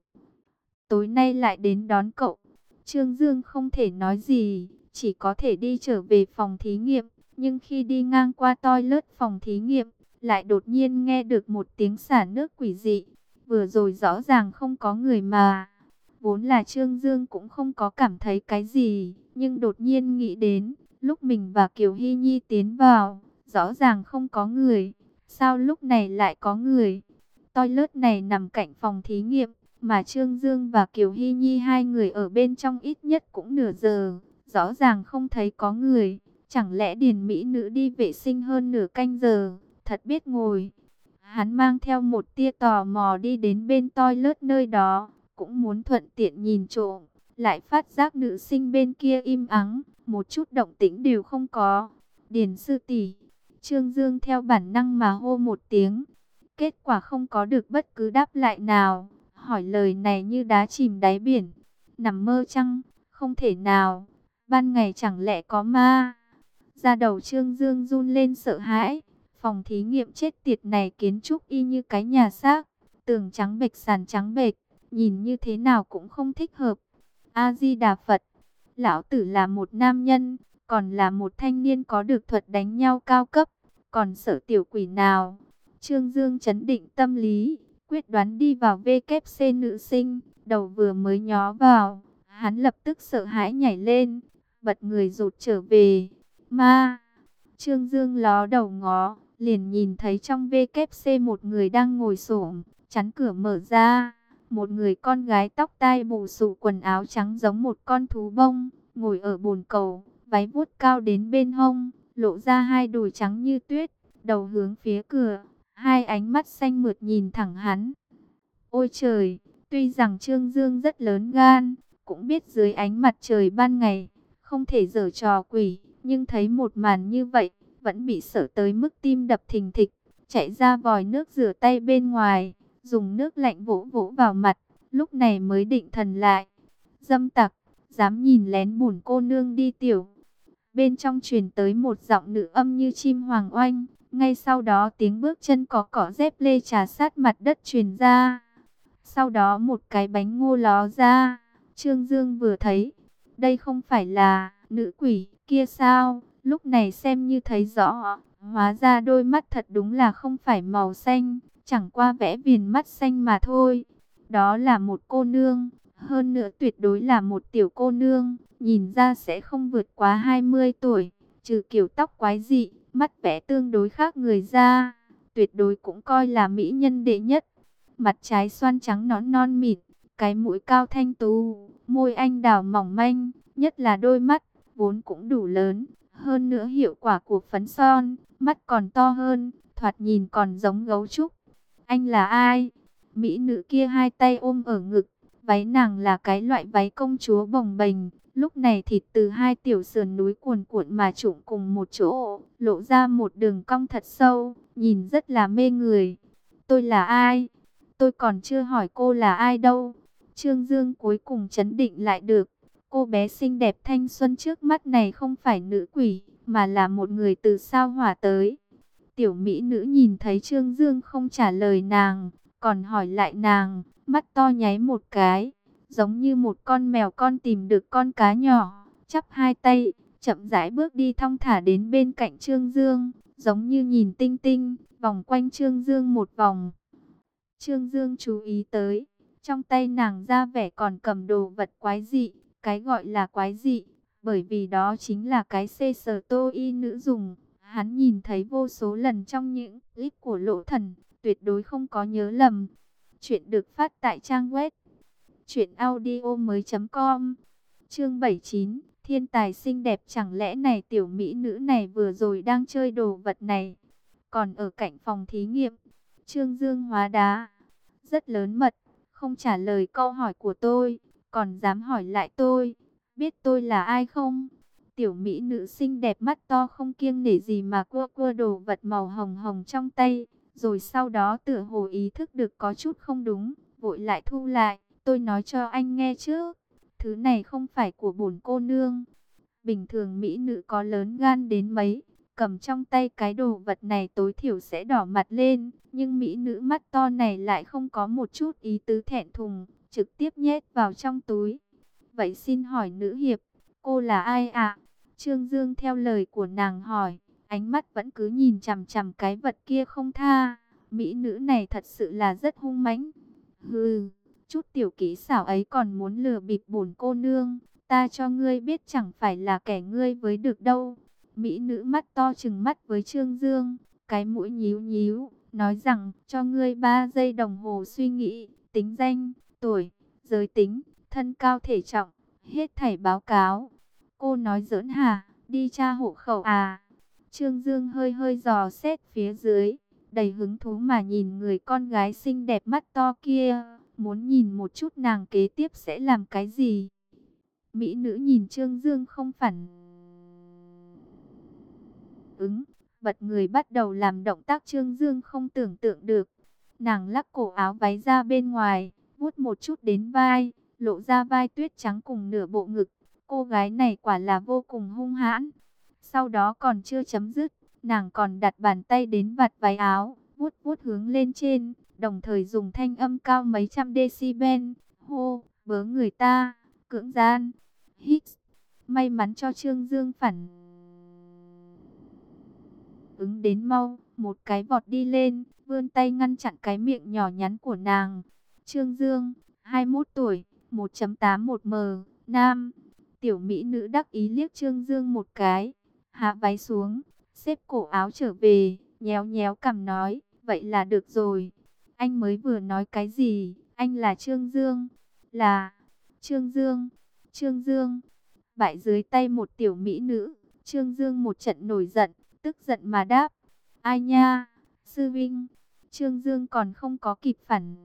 Tối nay lại đến đón cậu. Trương Dương không thể nói gì, chỉ có thể đi trở về phòng thí nghiệm. Nhưng khi đi ngang qua toilet phòng thí nghiệm, lại đột nhiên nghe được một tiếng xả nước quỷ dị. Vừa rồi rõ ràng không có người mà. Vốn là Trương Dương cũng không có cảm thấy cái gì, nhưng đột nhiên nghĩ đến, lúc mình và Kiều Hy Nhi tiến vào, rõ ràng không có người. Sao lúc này lại có người? Toilet này nằm cạnh phòng thí nghiệm, mà Trương Dương và Kiều Hy Nhi hai người ở bên trong ít nhất cũng nửa giờ. Rõ ràng không thấy có người. Chẳng lẽ Điền mỹ nữ đi vệ sinh hơn nửa canh giờ, thật biết ngồi. Hắn mang theo một tia tò mò đi đến bên toilet nơi đó, cũng muốn thuận tiện nhìn trộm. Lại phát giác nữ sinh bên kia im ắng, một chút động tĩnh đều không có. Điền sư tỷ, Trương Dương theo bản năng mà hô một tiếng. Kết quả không có được bất cứ đáp lại nào. Hỏi lời này như đá chìm đáy biển. Nằm mơ chăng? Không thể nào. Ban ngày chẳng lẽ có ma? Da đầu Trương Dương run lên sợ hãi. Phòng thí nghiệm chết tiệt này kiến trúc y như cái nhà xác. Tường trắng bệch, sàn trắng bệch, nhìn như thế nào cũng không thích hợp. A-di-đà Phật. Lão tử là một nam nhân, còn là một thanh niên có được thuật đánh nhau cao cấp. Còn sợ tiểu quỷ nào? Trương Dương chấn định tâm lý, quyết đoán đi vào WC nữ sinh. Đầu vừa mới nhó vào, hắn lập tức sợ hãi nhảy lên, bật người rụt trở về. Ma! Trương Dương ló đầu ngó, liền nhìn thấy trong WC một người đang ngồi xổm, chắn cửa mở ra. Một người con gái tóc tai bù xù, quần áo trắng giống một con thú bông, ngồi ở bồn cầu, váy vuốt cao đến bên hông, lộ ra hai đùi trắng như tuyết, đầu hướng phía cửa, hai ánh mắt xanh mượt nhìn thẳng hắn. Ôi trời, tuy rằng Trương Dương rất lớn gan, cũng biết dưới ánh mặt trời ban ngày, không thể giở trò quỷ, nhưng thấy một màn như vậy, vẫn bị sợ tới mức tim đập thình thịch, chạy ra vòi nước rửa tay bên ngoài, dùng nước lạnh vỗ vỗ vào mặt, lúc này mới định thần lại. Dâm tặc, dám nhìn lén bổn cô nương đi tiểu. Bên trong truyền tới một giọng nữ âm như chim hoàng oanh, ngay sau đó tiếng bước chân có cỏ dép lê trà sát mặt đất truyền ra. Sau đó một cái bánh ngô ló ra, Trương Dương vừa thấy, đây không phải là nữ quỷ kia sao? Lúc này xem như thấy rõ, hóa ra đôi mắt thật đúng là không phải màu xanh, chẳng qua vẽ viền mắt xanh mà thôi. Đó là một cô nương, hơn nữa tuyệt đối là một tiểu cô nương, nhìn ra sẽ không vượt quá 20 tuổi, trừ kiểu tóc quái dị, mắt vẽ tương đối khác người ra, tuyệt đối cũng coi là mỹ nhân đệ nhất. Mặt trái xoăn trắng nõn non mịn, Cái mũi cao thanh tú, môi anh đào mỏng manh, nhất là đôi mắt, vốn cũng đủ lớn. Hơn nữa hiệu quả của phấn son, mắt còn to hơn, thoạt nhìn còn giống gấu trúc. Anh là ai? Mỹ nữ kia hai tay ôm ở ngực, váy nàng là cái loại váy công chúa bồng bềnh. Lúc này thịt từ hai tiểu sườn núi cuồn cuộn mà trụm cùng một chỗ, lộ ra một đường cong thật sâu, nhìn rất là mê người. Tôi là ai? Tôi còn chưa hỏi cô là ai đâu. Trương Dương cuối cùng trấn định lại được. Cô bé xinh đẹp thanh xuân trước mắt này không phải nữ quỷ, mà là một người từ sao hỏa tới. Tiểu mỹ nữ nhìn thấy Trương Dương không trả lời nàng, còn hỏi lại nàng, mắt to nháy một cái, giống như một con mèo con tìm được con cá nhỏ, chắp hai tay, chậm rãi bước đi thong thả đến bên cạnh Trương Dương, giống như nhìn tinh tinh, vòng quanh Trương Dương một vòng. Trương Dương chú ý tới, trong tay nàng ra vẻ còn cầm đồ vật quái dị, cái gọi là quái dị, bởi vì đó chính là cái xê sờ tô y nữ dùng. Hắn nhìn thấy vô số lần trong những clip của Lộ Thần, tuyệt đối không có nhớ lầm. Chuyện được phát tại trang web truyệnaudiomoi.com. Chương 79, thiên tài xinh đẹp, chẳng lẽ này tiểu mỹ nữ này vừa rồi đang chơi đồ vật này. Còn ở cạnh phòng thí nghiệm, Trương Dương hóa đá, rất lớn mật, không trả lời câu hỏi của tôi, còn dám hỏi lại tôi, biết tôi là ai không? Tiểu mỹ nữ xinh đẹp mắt to không kiêng nể gì mà cua cua đồ vật màu hồng hồng trong tay, rồi sau đó tựa hồ ý thức được có chút không đúng, vội lại thu lại. Tôi nói cho anh nghe trước, thứ này không phải của bổn cô nương. Bình thường mỹ nữ có lớn gan đến mấy, cầm trong tay cái đồ vật này tối thiểu sẽ đỏ mặt lên, nhưng mỹ nữ mắt to này lại không có một chút ý tứ thẹn thùng, trực tiếp nhét vào trong túi. Vậy xin hỏi nữ hiệp, cô là ai ạ? Trương Dương theo lời của nàng hỏi, ánh mắt vẫn cứ nhìn chằm chằm cái vật kia không tha. Mỹ nữ này thật sự là rất hung mãnh. Hừ, chút tiểu kỹ xảo ấy còn muốn lừa bịp bổn cô nương, ta cho ngươi biết chẳng phải là kẻ ngươi với được đâu. Mỹ nữ mắt to trừng mắt với Trương Dương, cái mũi nhíu nhíu, nói rằng cho ngươi 3 giây đồng hồ suy nghĩ, tính danh, tuổi, giới tính, thân cao thể trọng, hết thảy báo cáo. Cô nói giỡn hả? Đi tra hộ khẩu à? Trương Dương hơi hơi dò xét phía dưới, đầy hứng thú mà nhìn người con gái xinh đẹp mắt to kia, muốn nhìn một chút nàng kế tiếp sẽ làm cái gì. Mỹ nữ nhìn Trương Dương không phản ứng, bật người bắt đầu làm động tác Trương Dương không tưởng tượng được. Nàng lắc cổ áo váy ra bên ngoài, vuốt một chút đến vai, lộ ra vai tuyết trắng cùng nửa bộ ngực. Cô gái này quả là vô cùng hung hãn. Sau đó còn chưa chấm dứt, nàng còn đặt bàn tay đến vạt váy áo, vuốt vuốt hướng lên trên, đồng thời dùng thanh âm cao mấy trăm decibel, hô, bớ người ta, cưỡng gian, hít. May mắn cho Trương Dương phản ứng đến mau, một cái vọt đi lên, vươn tay ngăn chặn cái miệng nhỏ nhắn của nàng. Trương Dương, 21 tuổi, 1.81m, nam. Tiểu mỹ nữ đắc ý liếc Trương Dương một cái, hạ váy xuống, xếp cổ áo trở về, nhéo nhéo cằm nói, vậy là được rồi. Anh mới vừa nói cái gì? Anh là Trương Dương? Là Trương Dương, Trương Dương. Bại dưới tay một tiểu mỹ nữ, Trương Dương một trận nổi giận, tức giận mà đáp, ai nha, sư vinh. Trương Dương còn không có kịp phản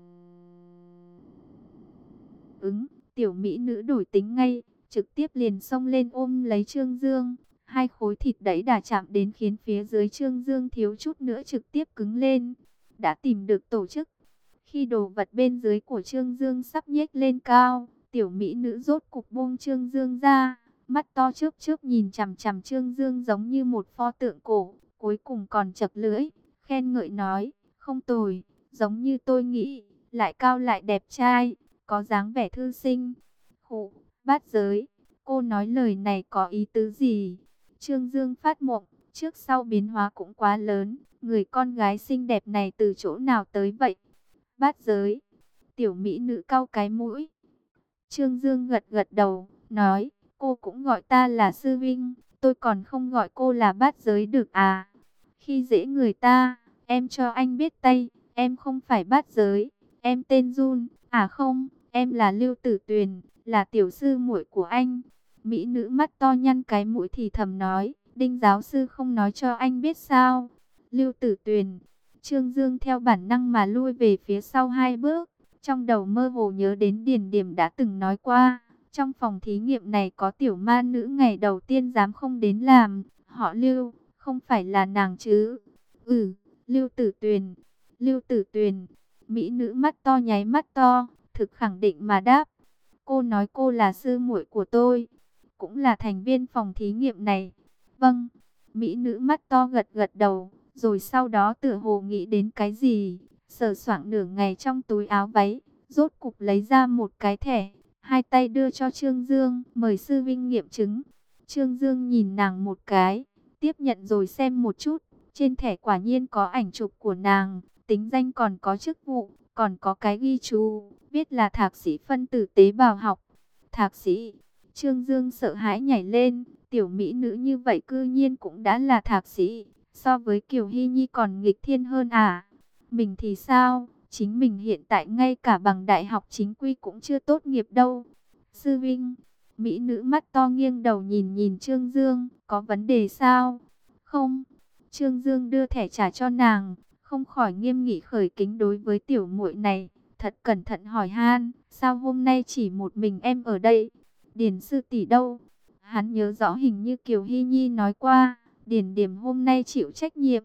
ứng, tiểu mỹ nữ đổi tính ngay, trực tiếp liền xông lên ôm lấy Trương Dương. Hai khối thịt đẩy đà chạm đến khiến phía dưới Trương Dương thiếu chút nữa trực tiếp cứng lên. Đã tìm được tổ chức. Khi đồ vật bên dưới của Trương Dương sắp nhếch lên cao, tiểu mỹ nữ rốt cục buông Trương Dương ra. Mắt to chớp chớp nhìn chằm chằm Trương Dương giống như một pho tượng cổ. Cuối cùng còn chật lưỡi, khen ngợi nói, không tồi, giống như tôi nghĩ, lại cao lại đẹp trai, có dáng vẻ thư sinh. Khụ, bát giới, cô nói lời này có ý tứ gì? Trương Dương phát mộng, trước sau biến hóa cũng quá lớn, người con gái xinh đẹp này từ chỗ nào tới vậy? Bát giới, tiểu mỹ nữ cau cái mũi. Trương Dương gật gật đầu, nói, cô cũng gọi ta là sư vinh, tôi còn không gọi cô là bát giới được à? Khi dễ người ta, em cho anh biết tay, em không phải bát giới, em tên Jun, à không, em là Lưu Tử Tuyền, là tiểu sư muội của anh. Mỹ nữ mắt to nhăn cái mũi thì thầm nói, Đinh giáo sư không nói cho anh biết sao? Lưu Tử Tuyền. Trương Dương theo bản năng mà lui về phía sau 2 bước, trong đầu mơ hồ nhớ đến Điền Điềm đã từng nói qua, trong phòng thí nghiệm này có tiểu ma nữ ngày đầu tiên dám không đến làm, họ Lưu, không phải là nàng chứ? Ừ, Lưu Tử Tuyền, Lưu Tử Tuyền. Mỹ nữ mắt to nháy mắt to, thực khẳng định mà đáp, cô nói cô là sư muội của tôi, cũng là thành viên phòng thí nghiệm này. Vâng, Mỹ nữ mắt to gật gật đầu, rồi sau đó tựa hồ nghĩ đến cái gì, sờ soạng nửa ngày trong túi áo váy, rốt cục lấy ra một cái thẻ, hai tay đưa cho Trương Dương, mời sư vinh nghiệm chứng. Trương Dương nhìn nàng một cái, tiếp nhận rồi xem một chút, trên thẻ quả nhiên có ảnh chụp của nàng, tính danh còn có chức vụ, còn có cái ghi chú, viết là thạc sĩ phân tử tế bào học. Thạc sĩ, Trương Dương sợ hãi nhảy lên, tiểu mỹ nữ như vậy cư nhiên cũng đã là thạc sĩ, so với Kiều Hy Nhi còn nghịch thiên hơn à? Mình thì sao, chính mình hiện tại ngay cả bằng đại học chính quy cũng chưa tốt nghiệp đâu. Sư Vinh, mỹ nữ mắt to nghiêng đầu nhìn nhìn Trương Dương, có vấn đề sao? Không. Trương Dương đưa thẻ trả cho nàng, không khỏi nghiêm nghị khởi kính đối với tiểu muội này, thật cẩn thận hỏi han, sao hôm nay chỉ một mình em ở đây? Điền sư tỷ đâu? Hắn nhớ rõ hình như Kiều Hy Nhi nói qua, Điền Điềm hôm nay chịu trách nhiệm.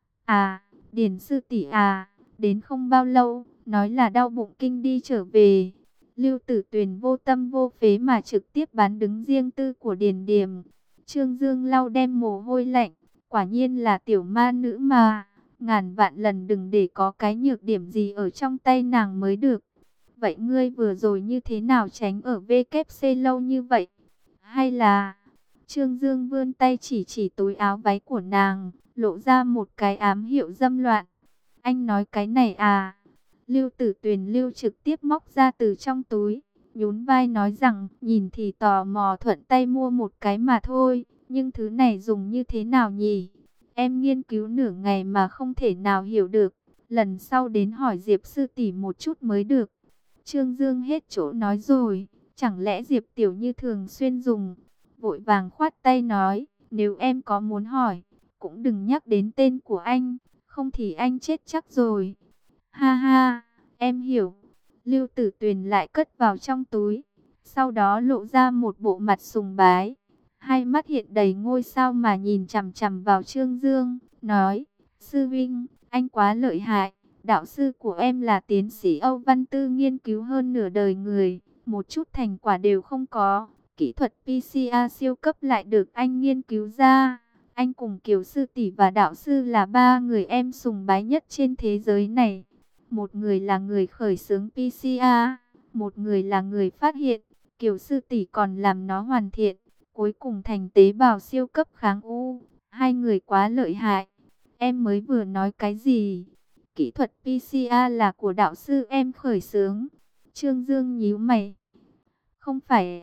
À, Điền sư tỷ à, đến không bao lâu, nói là đau bụng kinh đi trở về. Lưu Tử Tuyền vô tâm vô phế mà trực tiếp bán đứng riêng tư của Điền Điềm. Trương Dương lau đem mồ hôi lạnh, quả nhiên là tiểu ma nữ mà, ngàn vạn lần đừng để có cái nhược điểm gì ở trong tay nàng mới được. Vậy ngươi vừa rồi như thế nào tránh ở VKC lâu như vậy? Hay là... Trương Dương vươn tay chỉ chỉ túi áo váy của nàng, lộ ra một cái ám hiệu dâm loạn. Anh nói cái này à? Lưu Tử Tuyền Lưu trực tiếp móc ra từ trong túi, nhún vai nói rằng nhìn thì tò mò thuận tay mua một cái mà thôi, nhưng thứ này dùng như thế nào nhỉ? Em nghiên cứu nửa ngày mà không thể nào hiểu được, lần sau đến hỏi Diệp sư tỷ một chút mới được. Trương Dương hết chỗ nói rồi, chẳng lẽ Diệp tiểu như thường xuyên dùng? Vội vàng khoát tay nói, nếu em có muốn hỏi, cũng đừng nhắc đến tên của anh, không thì anh chết chắc rồi. Ha ha, em hiểu. Lưu Tử Tuyền lại cất vào trong túi, sau đó lộ ra một bộ mặt sùng bái, hai mắt hiện đầy ngôi sao mà nhìn chằm chằm vào Trương Dương, nói, sư Vinh, anh quá lợi hại, đạo sư của em là tiến sĩ Âu Văn Tư nghiên cứu hơn nửa đời người, một chút thành quả đều không có, kỹ thuật PCR siêu cấp lại được anh nghiên cứu ra. Anh cùng Kiều sư tỷ và đạo sư là ba người em sùng bái nhất trên thế giới này. Một người là người khởi xướng PCR, một người là người phát hiện, Kiều sư tỷ còn làm nó hoàn thiện, cuối cùng thành tế bào siêu cấp kháng u. Hai người quá lợi hại. Em mới vừa nói cái gì? Kỹ thuật PCR là của đạo sư em khởi xướng. Trương Dương nhíu mày. Không phải...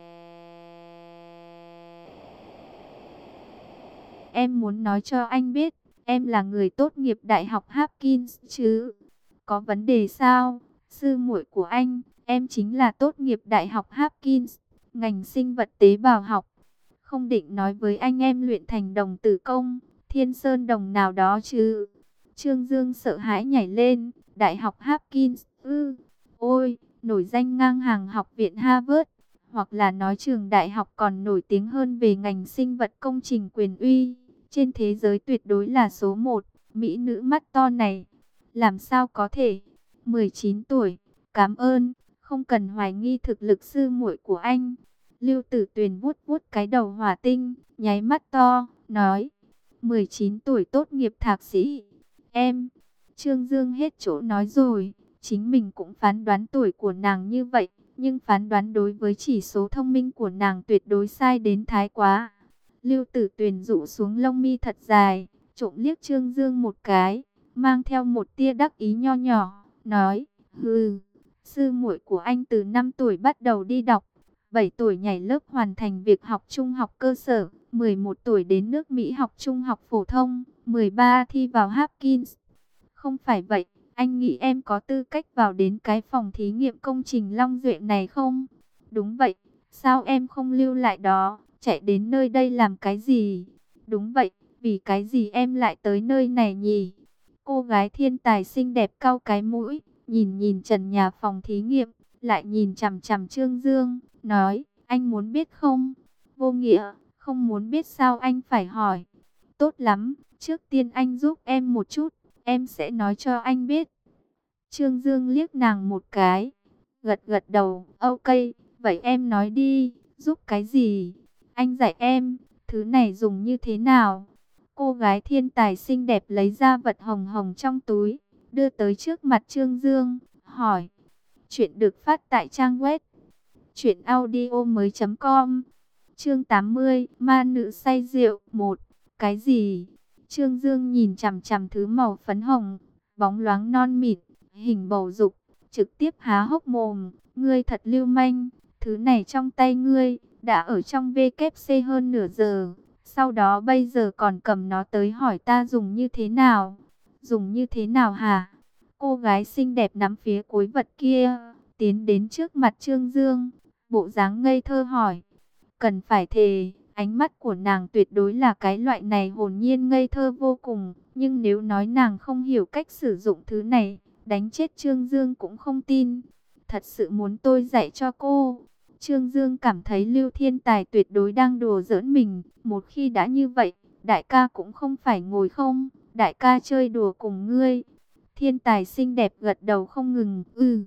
Em muốn nói cho anh biết, em là người tốt nghiệp Đại học Hopkins chứ. Có vấn đề sao? Sư muội của anh, em chính là tốt nghiệp Đại học Hopkins, ngành sinh vật tế bào học. Không định nói với anh em luyện thành đồng tử công, thiên sơn đồng nào đó chứ. Trương Dương sợ hãi nhảy lên, Đại học Hopkins, ôi, nổi danh ngang hàng học viện Harvard, hoặc là nói trường đại học còn nổi tiếng hơn về ngành sinh vật công trình quyền uy. Trên thế giới tuyệt đối là số 1, mỹ nữ mắt to này. Làm sao có thể? 19 tuổi, cảm ơn, không cần hoài nghi thực lực sư muội của anh. Lưu Tử Tuyền vuốt vuốt cái đầu hỏa tinh, nháy mắt to, nói, 19 tuổi tốt nghiệp thạc sĩ. Em, Trương Dương hết chỗ nói rồi, chính mình cũng phán đoán tuổi của nàng như vậy, nhưng phán đoán đối với chỉ số thông minh của nàng tuyệt đối sai đến thái quá. Lưu Tử Tuyền dụ xuống lông mi thật dài, trộm liếc Trương Dương một cái, mang theo một tia đắc ý nho nhỏ, nói, hừ, sư muội của anh từ 5 tuổi bắt đầu đi đọc, 7 tuổi nhảy lớp hoàn thành việc học trung học cơ sở, 11 tuổi đến nước Mỹ học trung học phổ thông, 13 thi vào Hopkins. Không phải vậy, Anh nghĩ em có tư cách vào đến cái phòng thí nghiệm công trình Long Duệ này không? Đúng vậy, sao em không lưu lại đó, chạy đến nơi đây làm cái gì? Đúng vậy, vì cái gì em lại tới nơi này nhỉ? Cô gái thiên tài xinh đẹp cau cái mũi, nhìn nhìn trần nhà phòng thí nghiệm, lại nhìn chằm chằm Trương Dương, nói, anh muốn biết không? Vô nghĩa, không muốn biết sao anh phải hỏi. Tốt lắm, trước tiên anh giúp em một chút, em sẽ nói cho anh biết. Trương Dương liếc nàng một cái, gật gật đầu, ok, vậy em nói đi, giúp cái gì? Anh dạy em, thứ này dùng như thế nào? Cô gái thiên tài xinh đẹp lấy ra vật hồng hồng trong túi, đưa tới trước mặt Trương Dương, hỏi. Chuyện được phát tại trang web truyệnaudiomoi.com. Chương 80, ma nữ say rượu 1. Cái gì? Trương Dương nhìn chằm chằm thứ màu phấn hồng, bóng loáng non mịn, hình bầu dục, trực tiếp há hốc mồm, ngươi thật lưu manh, thứ này trong tay ngươi, đã ở trong WC hơn nửa giờ, sau đó bây giờ còn cầm nó tới hỏi ta dùng như thế nào? Dùng như thế nào hả? Cô gái xinh đẹp nắm phía cuối vật kia, tiến đến trước mặt Trương Dương, bộ dáng ngây thơ hỏi. Cần phải thề, ánh mắt của nàng tuyệt đối là cái loại này hồn nhiên ngây thơ vô cùng. Nhưng nếu nói nàng không hiểu cách sử dụng thứ này, đánh chết Trương Dương cũng không tin. Thật sự muốn tôi dạy cho cô. Trương Dương cảm thấy Lưu Thiên Tài tuyệt đối đang đùa giỡn mình. Một khi đã như vậy, đại ca cũng không phải ngồi không. Đại ca chơi đùa cùng ngươi. Thiên Tài xinh đẹp gật đầu không ngừng.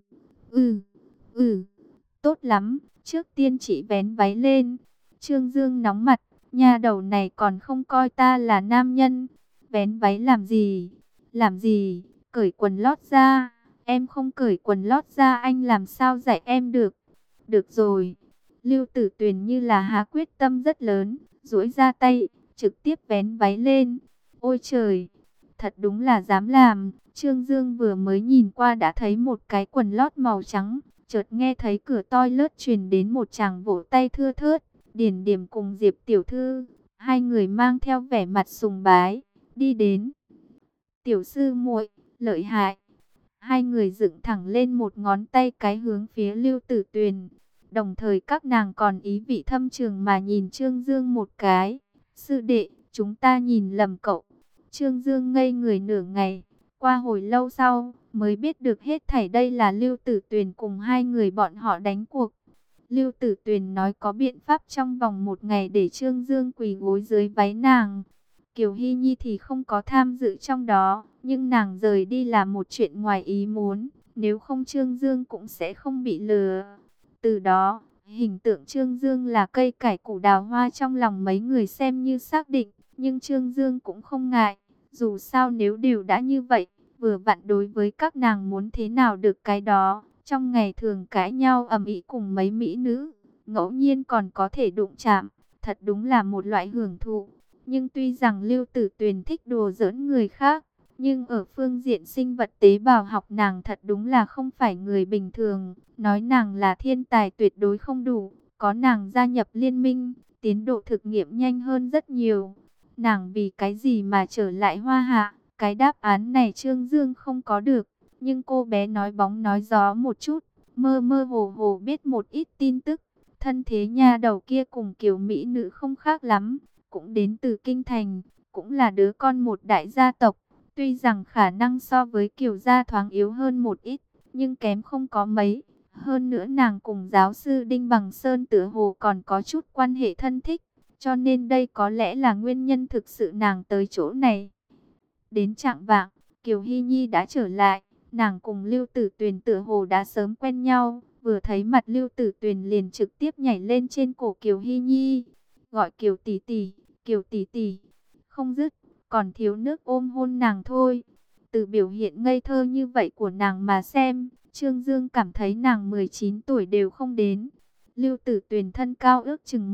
Ừ, tốt lắm. Trước tiên chị vén váy lên. Trương Dương nóng mặt, nha đầu này còn không coi ta là nam nhân. Vén váy làm gì? Làm gì? Cởi quần lót ra. Em không cởi quần lót ra anh làm sao dạy em được? Được rồi. Lưu Tử Tuyền như là hạ quyết tâm rất lớn, duỗi ra tay, trực tiếp vén váy lên. Ôi trời, thật đúng là dám làm. Trương Dương vừa mới nhìn qua đã thấy một cái quần lót màu trắng, chợt nghe thấy cửa toilet truyền đến một tràng vỗ tay thưa thớt. Điền Điềm cùng Diệp tiểu thư, hai người mang theo vẻ mặt sùng bái, đi đến. Tiểu sư muội, lợi hại. Hai người dựng thẳng lên một ngón tay cái hướng phía Lưu Tử Tuyền. Đồng thời các nàng còn ý vị thâm trường mà nhìn Trương Dương một cái. Sư đệ, chúng ta nhìn lầm cậu. Trương Dương ngây người nửa ngày. Qua hồi lâu sau, mới biết được hết thảy đây là Lưu Tử Tuyền cùng hai người bọn họ đánh cuộc. Lưu Tử Tuyền nói có biện pháp trong vòng một ngày để Trương Dương quỳ gối dưới váy nàng. Kiều Hy Nhi thì không có tham dự trong đó, nhưng nàng rời đi là một chuyện ngoài ý muốn, nếu không Trương Dương cũng sẽ không bị lừa. Từ đó, hình tượng Trương Dương là cây cải củ đào hoa trong lòng mấy người xem như xác định, nhưng Trương Dương cũng không ngại, dù sao nếu đều đã như vậy, vừa vặn đối với các nàng muốn thế nào được cái đó. Trong ngày thường cãi nhau ầm ĩ cùng mấy mỹ nữ, ngẫu nhiên còn có thể đụng chạm, thật đúng là một loại hưởng thụ. Nhưng tuy rằng Lưu Tử Tuyền thích đùa giỡn người khác, nhưng ở phương diện sinh vật tế bào học nàng thật đúng là không phải người bình thường. Nói nàng là thiên tài tuyệt đối không đủ, có nàng gia nhập liên minh, tiến độ thực nghiệm nhanh hơn rất nhiều. Nàng vì cái gì mà trở lại Hoa Hạ? Cái đáp án này Trương Dương không có được. Nhưng cô bé nói bóng nói gió một chút, mơ mơ hồ hồ biết một ít tin tức. Thân thế nha đầu kia cùng kiểu mỹ nữ không khác lắm, cũng đến từ kinh thành, cũng là đứa con một đại gia tộc. Tuy rằng khả năng so với kiểu gia thoáng yếu hơn một ít, nhưng kém không có mấy. Hơn nữa nàng cùng giáo sư Đinh Bằng Sơn tựa hồ còn có chút quan hệ thân thích, cho nên đây có lẽ là nguyên nhân thực sự nàng tới chỗ này. Đến trạng vạng, Kiều Hy Nhi đã trở lại. Nàng cùng Lưu Tử Tuyền tựa hồ đã sớm quen nhau, vừa thấy mặt Lưu Tử Tuyền liền trực tiếp nhảy lên trên cổ Kiều Hy Nhi, gọi Kiều tỷ tỷ, Kiều tỷ tỷ, không dứt, còn thiếu nước ôm hôn nàng thôi. Từ biểu hiện ngây thơ như vậy của nàng mà xem, Trương Dương cảm thấy nàng 19 tuổi đều không đến. Lưu Tử Tuyền thân cao ước chừng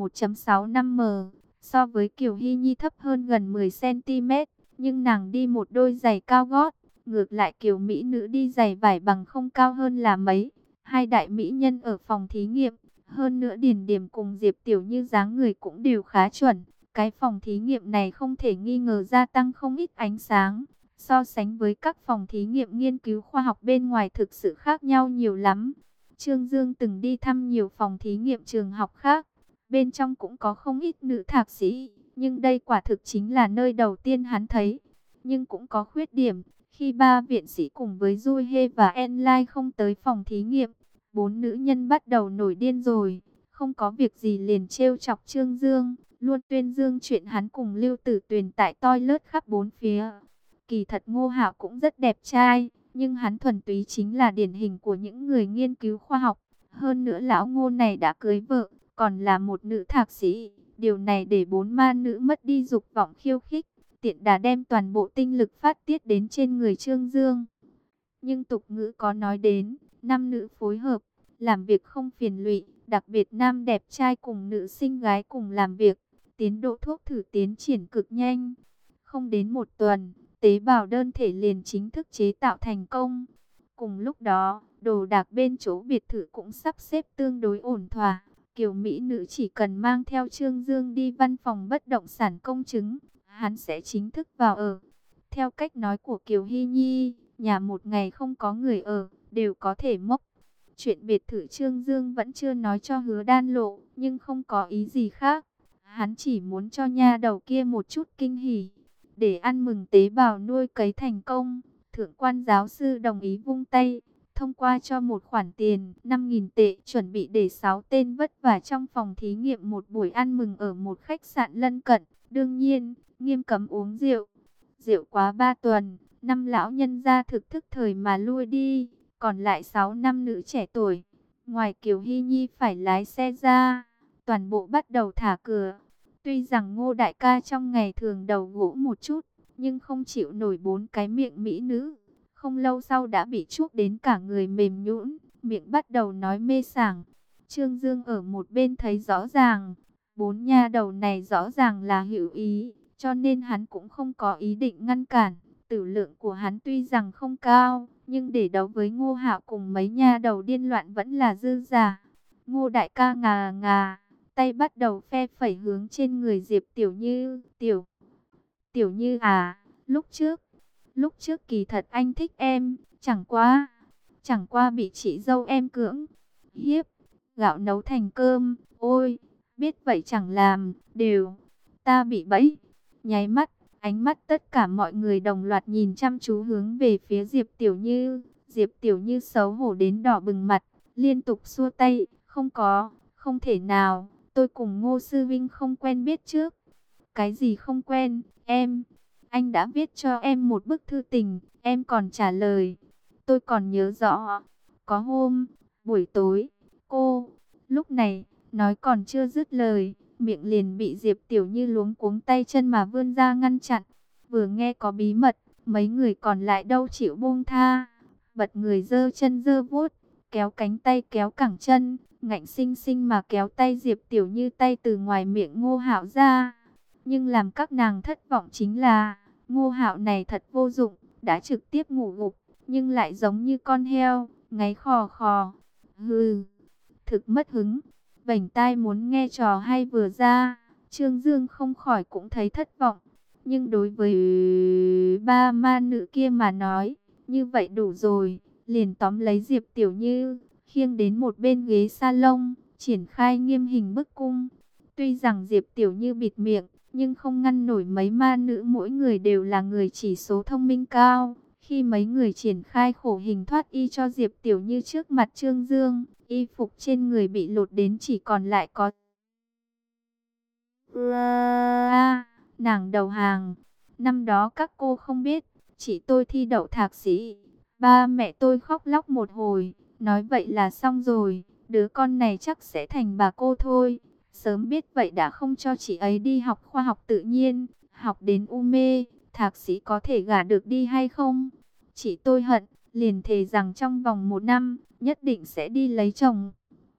1,65m, so với Kiều Hy Nhi thấp hơn gần 10cm, nhưng nàng đi một đôi giày cao gót. Ngược lại Kiều mỹ nữ đi giày vải bằng không cao hơn là mấy. Hai đại mỹ nhân ở phòng thí nghiệm. Hơn nữa Điền Điềm cùng Diệp Tiểu Như dáng người cũng đều khá chuẩn. Cái phòng thí nghiệm này không thể nghi ngờ gia tăng không ít ánh sáng. So sánh với các phòng thí nghiệm nghiên cứu khoa học bên ngoài thực sự khác nhau nhiều lắm. Trương Dương từng đi thăm nhiều phòng thí nghiệm trường học khác. Bên trong cũng có không ít nữ thạc sĩ. Nhưng đây quả thực chính là nơi đầu tiên hắn thấy. Nhưng cũng có khuyết điểm. Khi ba viện sĩ cùng với Dui He và Enlai không tới phòng thí nghiệm, bốn nữ nhân bắt đầu nổi điên rồi. Không có việc gì liền trêu chọc Trương Dương. Luôn tuyên dương chuyện hắn cùng Lưu Tử Tuyền tại toilet khắp bốn phía. Kỳ thật Ngô Hạo cũng rất đẹp trai, nhưng hắn thuần túy chính là điển hình của những người nghiên cứu khoa học. Hơn nữa lão Ngô này đã cưới vợ, còn là một nữ thạc sĩ. Điều này để bốn ma nữ mất đi dục vọng khiêu khích, tiện đà đem toàn bộ tinh lực phát tiết đến trên người Trương Dương. Nhưng tục ngữ có nói đến, nam nữ phối hợp, làm việc không phiền lụy, đặc biệt nam đẹp trai cùng nữ xinh gái cùng làm việc. Tiến độ thuốc thử tiến triển cực nhanh, không đến một tuần, tế bào đơn thể liền chính thức chế tạo thành công. Cùng lúc đó, đồ đạc bên chỗ biệt thự cũng sắp xếp tương đối ổn thỏa. Kiều mỹ nữ chỉ cần mang theo Trương Dương đi văn phòng bất động sản công chứng, hắn sẽ chính thức vào ở. Theo cách nói của Kiều Hy Nhi, nhà một ngày không có người ở, đều có thể mốc. Chuyện biệt thự Trương Dương vẫn chưa nói cho Hứa Đan lộ, nhưng không có ý gì khác. Hắn chỉ muốn cho nha đầu kia một chút kinh hỉ. Để ăn mừng tế bào nuôi cấy thành công, thượng quan giáo sư đồng ý vung tay, thông qua cho một khoản tiền 5.000 tệ chuẩn bị để 6 tên vất vả trong phòng thí nghiệm một buổi ăn mừng ở một khách sạn lân cận. Đương nhiên, nghiêm cấm uống rượu. Rượu quá 3 tuần, 5 lão nhân gia thực thức thời mà lui đi, còn lại 6 nam nữ trẻ tuổi. Ngoài Kiều Hy Nhi phải lái xe ra, toàn bộ bắt đầu thả cửa. Tuy rằng Ngô đại ca trong ngày thường đầu gỗ một chút, nhưng không chịu nổi 4 cái miệng mỹ nữ. Không lâu sau đã bị chuốc đến cả người mềm nhũn, miệng bắt đầu nói mê sảng. Trương Dương ở một bên thấy rõ ràng, 4 nha đầu này rõ ràng là hữu ý, cho nên hắn cũng không có ý định ngăn cản. Tử lượng của hắn tuy rằng không cao, nhưng để đấu với Ngô Hạo cùng mấy nha đầu điên loạn vẫn là dư giả. Ngô đại ca ngà ngà, tay bắt đầu phe phẩy hướng trên người Diệp Tiểu Như. Tiểu Như à, lúc trước kỳ thật anh thích em, chẳng qua bị chị dâu em cưỡng hiếp, gạo nấu thành cơm, ôi, biết vậy chẳng làm, đều, ta bị bẫy. Nháy mắt, ánh mắt tất cả mọi người đồng loạt nhìn chăm chú hướng về phía Diệp Tiểu Như. Diệp Tiểu Như xấu hổ đến đỏ bừng mặt, liên tục xua tay, không có, không thể nào, tôi cùng Ngô Sư Vinh không quen biết trước. Cái gì không quen, anh đã viết cho em một bức thư tình, em còn trả lời. Tôi còn nhớ rõ, có hôm, buổi tối, lúc này, nói còn chưa dứt lời, miệng liền bị Diệp Tiểu Như luống cuống tay chân mà vươn ra ngăn chặn. Vừa nghe có bí mật, mấy người còn lại đâu chịu buông tha. Bật người giơ chân giơ vuốt, kéo cánh tay kéo cẳng chân, ngạnh sinh sinh mà kéo tay Diệp Tiểu Như tay từ ngoài miệng Ngô Hạo ra. Nhưng làm các nàng thất vọng chính là, Ngô Hạo này thật vô dụng, đã trực tiếp ngủ gục, nhưng lại giống như con heo, ngáy khò khò. Hừ, thực mất hứng. Vành tai muốn nghe trò hay vừa ra, Trương Dương không khỏi cũng thấy thất vọng. Nhưng đối với ba ma nữ kia mà nói, như vậy đủ rồi. Liền tóm lấy Diệp Tiểu Như, khiêng đến một bên ghế salon, triển khai nghiêm hình bức cung. Tuy rằng Diệp Tiểu Như bịt miệng, nhưng không ngăn nổi mấy ma nữ mỗi người đều là người chỉ số thông minh cao. Khi mấy người triển khai khổ hình thoát y cho Diệp Tiểu Như trước mặt Trương Dương, y phục trên người bị lột đến chỉ còn lại có... nàng đầu hàng. Năm đó các cô không biết, chị tôi thi đậu thạc sĩ. Ba mẹ tôi khóc lóc một hồi, nói vậy là xong rồi, đứa con này chắc sẽ thành bà cô thôi. Sớm biết vậy đã không cho chị ấy đi học khoa học tự nhiên, học đến u mê, thạc sĩ có thể gả được đi hay không? Chị tôi hận, liền thề rằng trong vòng 1 năm, nhất định sẽ đi lấy chồng.